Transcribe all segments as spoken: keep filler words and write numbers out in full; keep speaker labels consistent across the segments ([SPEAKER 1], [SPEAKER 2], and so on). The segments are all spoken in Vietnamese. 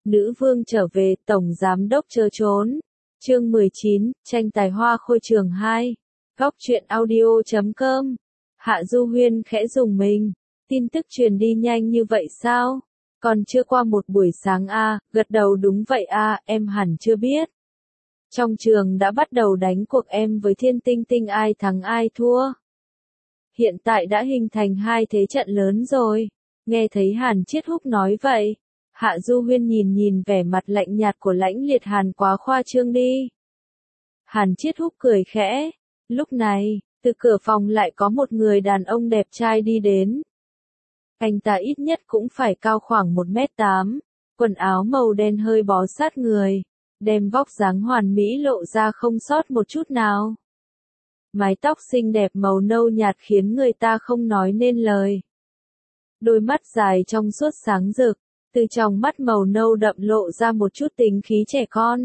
[SPEAKER 1] Nữ vương trở về, tổng giám đốc chớ trốn. Chương mười chín, tranh tài hoa khôi trường hai. Góc truyện audio chấm com. Hạ Du Huyên khẽ rùng mình. Tin tức truyền đi nhanh như vậy sao? Còn chưa qua một buổi sáng a, à, gật đầu đúng vậy a, à, em hẳn chưa biết. Trong trường đã bắt đầu đánh cuộc em với Thiên Tinh Tinh ai thắng ai thua. Hiện tại đã hình thành hai thế trận lớn rồi. Nghe thấy Hàn Chiết Húc nói vậy. Hạ Du Huyên nhìn nhìn vẻ mặt lạnh nhạt của Lãnh Liệt Hàn quá khoa trương đi. Hàn Chiết Húc cười khẽ. Lúc này, từ cửa phòng lại có một người đàn ông đẹp trai đi đến. Anh ta ít nhất cũng phải cao khoảng một mét tám, quần áo màu đen hơi bó sát người, đem vóc dáng hoàn mỹ lộ ra không sót một chút nào. Mái tóc xinh đẹp màu nâu nhạt khiến người ta không nói nên lời. Đôi mắt dài trong suốt sáng rực, từ trong mắt màu nâu đậm lộ ra một chút tính khí trẻ con.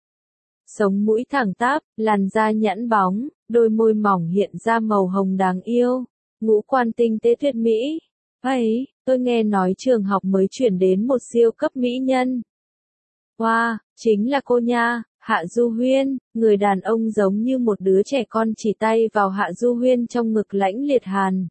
[SPEAKER 1] Sống mũi thẳng tắp, làn da nhẵn bóng, đôi môi mỏng hiện ra màu hồng đáng yêu, ngũ quan tinh tế tuyệt mỹ. Ấy, tôi nghe nói trường học mới chuyển đến một siêu cấp mỹ nhân. Wow, chính là cô nha, Hạ Du Huyên. Người đàn ông giống như một đứa trẻ con chỉ tay vào Hạ Du Huyên trong ngực Lãnh Liệt Hàn.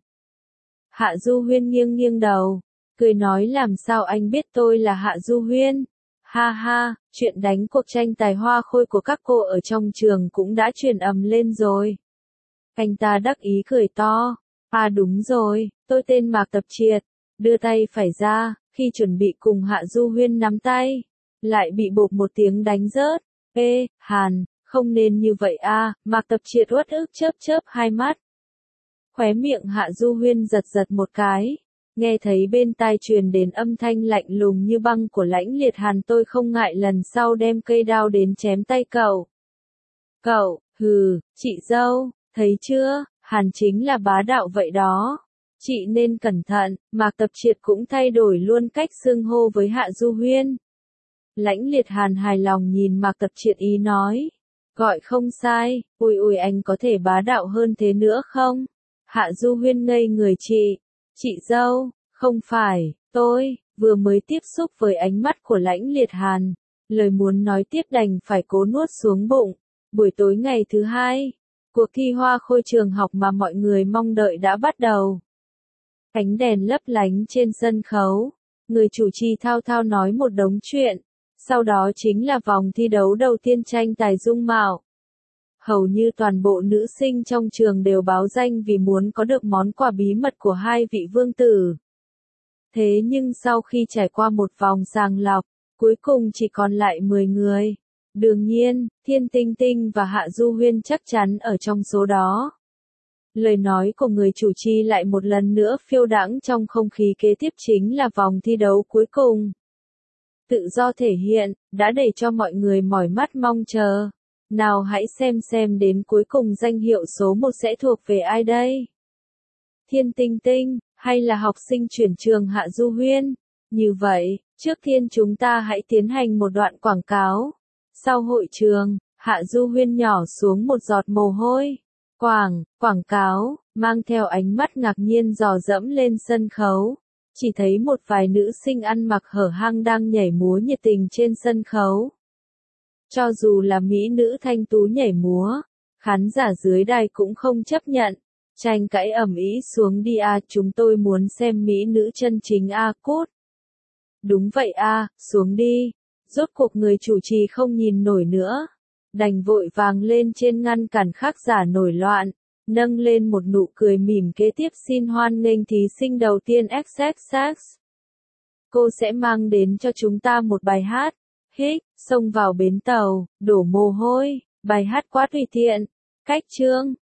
[SPEAKER 1] Hạ Du Huyên nghiêng nghiêng đầu, cười nói làm sao anh biết tôi là Hạ Du Huyên? Ha ha, chuyện đánh cuộc tranh tài hoa khôi của các cô ở trong trường cũng đã truyền ầm lên rồi. Anh ta đắc ý cười to. À đúng rồi, tôi tên Mạc Tập Triệt. Đưa tay phải ra, khi chuẩn bị cùng Hạ Du Huyên nắm tay, lại bị bộp một tiếng đánh rớt. Ê, Hàn, không nên như vậy a, Mạc Tập Triệt uất ức chớp chớp hai mắt. Khóe miệng Hạ Du Huyên giật giật một cái. Nghe thấy bên tai truyền đến âm thanh lạnh lùng như băng của Lãnh Liệt Hàn, tôi không ngại lần sau đem cây đao đến chém tay cậu. Cậu, hừ, chị dâu, thấy chưa, Hàn chính là bá đạo vậy đó. Chị nên cẩn thận. Mạc Tập Triệt cũng thay đổi luôn cách xưng hô với Hạ Du Huyên. Lãnh Liệt Hàn hài lòng nhìn Mạc Tập Triệt ý nói. Gọi không sai, ui ui anh có thể bá đạo hơn thế nữa không? Hạ Du Huyên ngây người chị. Chị dâu, không phải, tôi, vừa mới tiếp xúc với ánh mắt của Lãnh Liệt Hàn. Lời muốn nói tiếp đành phải cố nuốt xuống bụng. Buổi tối ngày thứ hai, cuộc thi hoa khôi trường học mà mọi người mong đợi đã bắt đầu. Ánh đèn lấp lánh trên sân khấu, người chủ trì thao thao nói một đống chuyện. Sau đó chính là vòng thi đấu đầu tiên tranh tài dung mạo. Hầu như toàn bộ nữ sinh trong trường đều báo danh vì muốn có được món quà bí mật của hai vị vương tử. Thế nhưng sau khi trải qua một vòng sàng lọc, cuối cùng chỉ còn lại mười người. Đương nhiên, Thiên Tinh Tinh và Hạ Du Huyên chắc chắn ở trong số đó. Lời nói của người chủ trì lại một lần nữa phiêu đãng trong không khí kế tiếp chính là vòng thi đấu cuối cùng. Tự do thể hiện, đã để cho mọi người mỏi mắt mong chờ. Nào hãy xem xem đến cuối cùng danh hiệu số một sẽ thuộc về ai đây? Thiên Tinh Tinh, hay là học sinh chuyển trường Hạ Du Huyên? Như vậy, trước tiên chúng ta hãy tiến hành một đoạn quảng cáo. Sau hội trường, Hạ Du Huyên nhỏ xuống một giọt mồ hôi. Quảng, quảng cáo, mang theo ánh mắt ngạc nhiên dò dẫm lên sân khấu. Chỉ thấy một vài nữ sinh ăn mặc hở hang đang nhảy múa nhiệt tình trên sân khấu. Cho dù là mỹ nữ thanh tú nhảy múa, khán giả dưới đài cũng không chấp nhận. Tranh cãi ầm ĩ xuống đi a, chúng tôi muốn xem mỹ nữ chân chính a, cút. Đúng vậy a, xuống đi. Rốt cuộc người chủ trì không nhìn nổi nữa. Đành vội vàng lên trên ngăn cản khán giả nổi loạn. Nâng lên một nụ cười mỉm kế tiếp xin hoan nghênh thí sinh đầu tiên ích ích ích. Cô sẽ mang đến cho chúng ta một bài hát. Hích, xông vào bến tàu, đổ mồ hôi, bài hát quá tùy tiện. Cách chương,